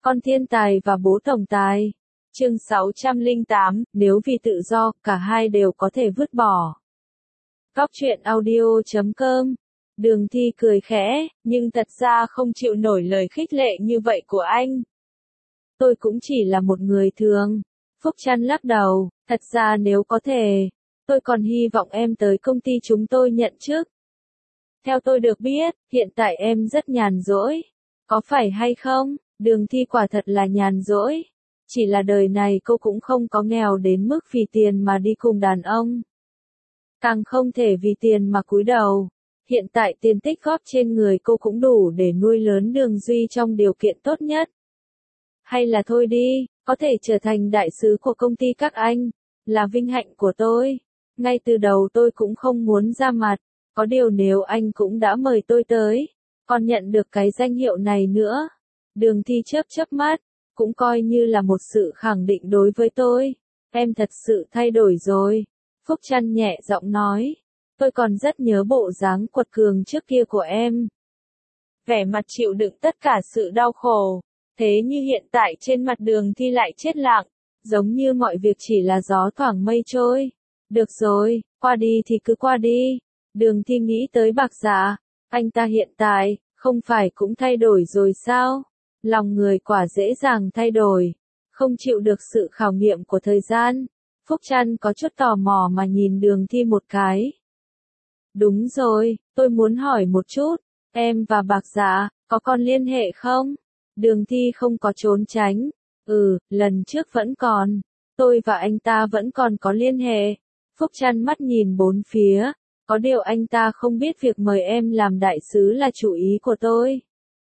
Con thiên tài và bố tổng tài. Chương 608, nếu vì tự do, cả hai đều có thể vứt bỏ. Góc truyện audio.com. Đường Thi cười khẽ, nhưng thật ra không chịu nổi lời khích lệ như vậy của anh. Tôi cũng chỉ là một người thường. Phúc Trăn lắc đầu, thật ra nếu có thể, tôi còn hy vọng em tới công ty chúng tôi nhận chức. Theo tôi được biết, hiện tại em rất nhàn rỗi. Có phải hay không? Đường Thi quả thật là nhàn rỗi. Chỉ là đời này cô cũng không có nghèo đến mức vì tiền mà đi cùng đàn ông. Càng không thể vì tiền mà cúi đầu. Hiện tại tiền tích góp trên người cô cũng đủ để nuôi lớn Đường Duy trong điều kiện tốt nhất. Hay là thôi đi, có thể trở thành đại sứ của công ty các anh, là vinh hạnh của tôi. Ngay từ đầu tôi cũng không muốn ra mặt, có điều nếu anh cũng đã mời tôi tới, còn nhận được cái danh hiệu này nữa. Đường Thi chớp chớp mắt, cũng coi như là một sự khẳng định đối với tôi. Em thật sự thay đổi rồi. Phúc Trăn nhẹ giọng nói. Tôi còn rất nhớ bộ dáng quật cường trước kia của em. Vẻ mặt chịu đựng tất cả sự đau khổ. Thế như hiện tại trên mặt Đường Thi lại chết lặng, giống như mọi việc chỉ là gió thoảng mây trôi. Được rồi, qua đi thì cứ qua đi. Đường Thi nghĩ tới Bạc Dạ, anh ta hiện tại, không phải cũng thay đổi rồi sao? Lòng người quả dễ dàng thay đổi, không chịu được sự khảo nghiệm của thời gian. Phúc Trăn có chút tò mò mà nhìn Đường Thi một cái. Đúng rồi, tôi muốn hỏi một chút, em và Bạc Dạ, có còn liên hệ không? Đường Thi không có trốn tránh. Lần trước vẫn còn. Tôi và anh ta vẫn còn có liên hệ. Phúc Trăn mắt nhìn bốn phía. Có điều anh ta không biết việc mời em làm đại sứ là chủ ý của tôi.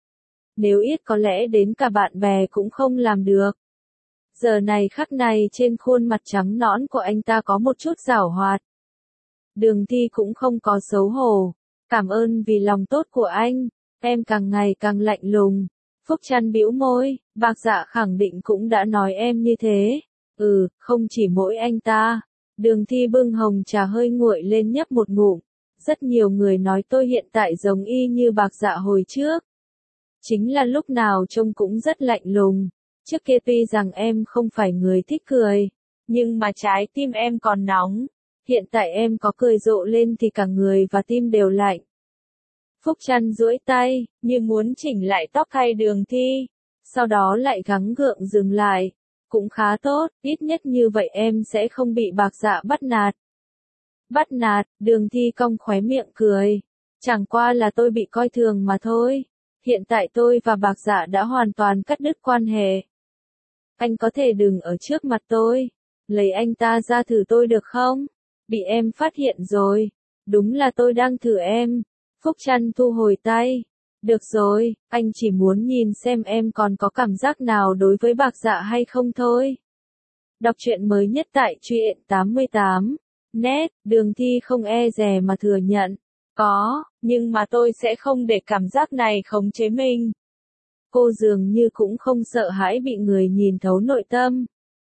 Nếu ít có lẽ đến cả bạn bè cũng không làm được. Giờ này khắc này trên khuôn mặt trắng nõn của anh ta có một chút giảo hoạt. Đường Thi cũng không có xấu hổ. Cảm ơn vì lòng tốt của anh. Em càng ngày càng lạnh lùng. Phúc Trăn bĩu môi, Bạc Dạ khẳng định cũng đã nói em như thế. Không chỉ mỗi anh ta. Đường Thi bưng hồng trà hơi nguội lên nhấp một ngụm. Rất nhiều người nói tôi hiện tại giống y như Bạc Dạ hồi trước. Chính là lúc nào trông cũng rất lạnh lùng. Trước kia tuy rằng em không phải người thích cười, nhưng mà trái tim em còn nóng. Hiện tại em có cười rộ lên thì cả người và tim đều lạnh. Phúc Trăn duỗi tay, như muốn chỉnh lại tóc thay Đường Thi. Sau đó lại gắng gượng dừng lại. Cũng khá tốt, ít nhất như vậy em sẽ không bị Bạc Dạ bắt nạt. Bắt nạt, Đường Thi cong khóe miệng cười. Chẳng qua là tôi bị coi thường mà thôi. Hiện tại tôi và Bạc Dạ đã hoàn toàn cắt đứt quan hệ. Anh có thể đừng ở trước mặt tôi. Lấy anh ta ra thử tôi được không? Bị em phát hiện rồi. Đúng là tôi đang thử em. Phúc Trăn thu hồi tay. Được rồi, anh chỉ muốn nhìn xem em còn có cảm giác nào đối với Bạc Dạ hay không thôi. Đọc truyện mới nhất tại truyện 88. Net, Đường Thi không e dè mà thừa nhận. Có, nhưng mà tôi sẽ không để cảm giác này khống chế mình. Cô dường như cũng không sợ hãi bị người nhìn thấu nội tâm.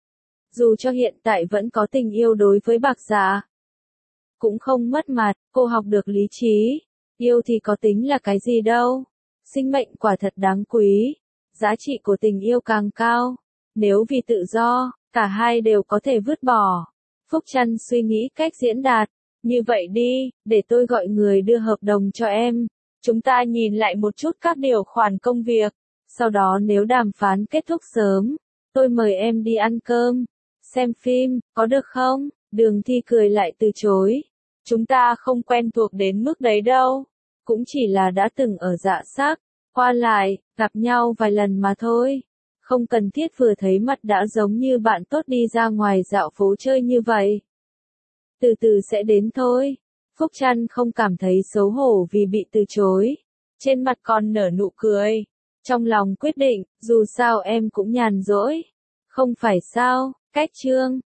Dù cho hiện tại vẫn có tình yêu đối với Bạc Dạ. Cũng không mất mặt, cô học được lý trí. Yêu thì có tính là cái gì đâu. Sinh mệnh quả thật đáng quý. Giá trị của tình yêu càng cao. Nếu vì tự do, cả hai đều có thể vứt bỏ. Phúc Trăn suy nghĩ cách diễn đạt. Như vậy đi, để tôi gọi người đưa hợp đồng cho em. Chúng ta nhìn lại một chút các điều khoản công việc. Sau đó nếu đàm phán kết thúc sớm, tôi mời em đi ăn cơm, xem phim, có được không? Đường Thi cười lại từ chối. Chúng ta không quen thuộc đến mức đấy đâu. Cũng chỉ là đã từng ở Dạ Sắc, qua lại, gặp nhau vài lần mà thôi. Không cần thiết vừa thấy mặt đã giống như bạn tốt đi ra ngoài dạo phố chơi như vậy. Từ từ sẽ đến thôi. Phúc Trăn không cảm thấy xấu hổ vì bị từ chối. Trên mặt còn nở nụ cười. Trong lòng quyết định, dù sao em cũng nhàn rỗi. Không phải sao, cách chương.